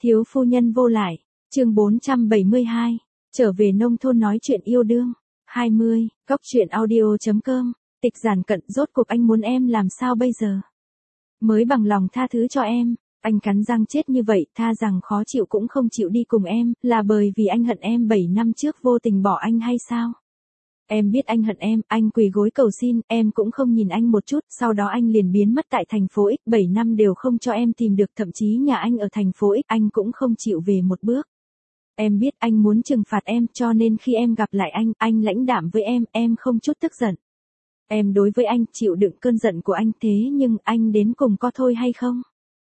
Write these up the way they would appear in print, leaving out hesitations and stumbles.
Thiếu phu nhân vô lại, chương 472, trở về nông thôn nói chuyện yêu đương. 20, Cóc truyện audio.com, Tịch Giản Cận, rốt cuộc anh muốn em làm sao bây giờ? Mới bằng lòng tha thứ cho em, anh cắn răng chết như vậy, tha rằng khó chịu cũng không chịu đi cùng em, là bởi vì anh hận em 7 năm trước vô tình bỏ anh hay sao? Em biết anh hận em, anh quỳ gối cầu xin, em cũng không nhìn anh một chút, sau đó anh liền biến mất tại thành phố X, 7 năm đều không cho em tìm được, thậm chí nhà anh ở thành phố X, anh cũng không chịu về một bước. Em biết anh muốn trừng phạt em, cho nên khi em gặp lại anh lãnh đạm với em không chút tức giận. Em đối với anh chịu đựng cơn giận của anh, thế nhưng anh đến cùng có thôi hay không?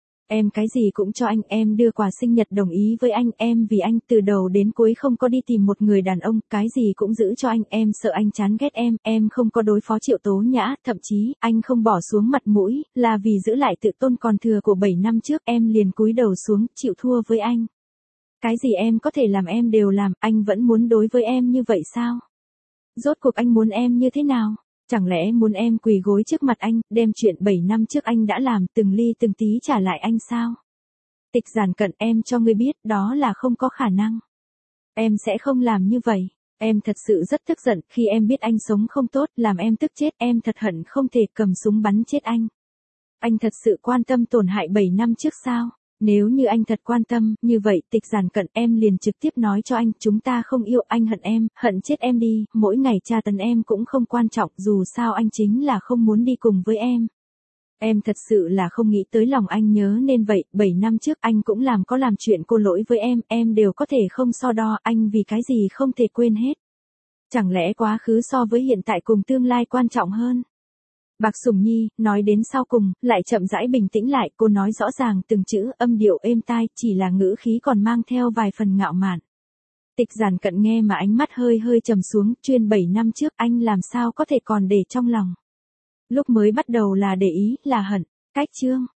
Em cái gì cũng cho anh, em đưa quà sinh nhật đồng ý với anh, em vì anh từ đầu đến cuối không có đi tìm một người đàn ông, cái gì cũng giữ cho anh, em sợ anh chán ghét em không có đối phó Triệu Tố Nhã, thậm chí, anh không bỏ xuống mặt mũi, là vì giữ lại tự tôn còn thừa của 7 năm trước, em liền cúi đầu xuống, chịu thua với anh. Cái gì em có thể làm em đều làm, anh vẫn muốn đối với em như vậy sao? Rốt cuộc anh muốn em như thế nào? Chẳng lẽ muốn em quỳ gối trước mặt anh, đem chuyện 7 năm trước anh đã làm từng ly từng tí trả lại anh sao? Tịch Giản Cận, em cho ngươi biết, đó là không có khả năng. Em sẽ không làm như vậy. Em thật sự rất tức giận, khi em biết anh sống không tốt, làm em tức chết, em thật hận không thể cầm súng bắn chết anh. Anh thật sự quan tâm tổn hại 7 năm trước sao? Nếu như anh thật quan tâm, như vậy Tịch Giản Cận, em liền trực tiếp nói cho anh, chúng ta không yêu, anh hận em, hận chết em đi, mỗi ngày tra tấn em cũng không quan trọng, dù sao anh chính là không muốn đi cùng với em. Em thật sự là không nghĩ tới lòng anh nhớ nên vậy, 7 năm trước anh cũng làm chuyện cô lỗi với em đều có thể không so đo, anh vì cái gì không thể quên hết. Chẳng lẽ quá khứ so với hiện tại cùng tương lai quan trọng hơn? Bạc Sùng Nhi, nói đến sau cùng, lại chậm rãi bình tĩnh lại, cô nói rõ ràng từng chữ, âm điệu êm tai, chỉ là ngữ khí còn mang theo vài phần ngạo mạn. Tịch Giản Cận nghe mà ánh mắt hơi trầm xuống, chuyên 7 năm trước anh làm sao có thể còn để trong lòng. Lúc mới bắt đầu là để ý, là hận, cách chương.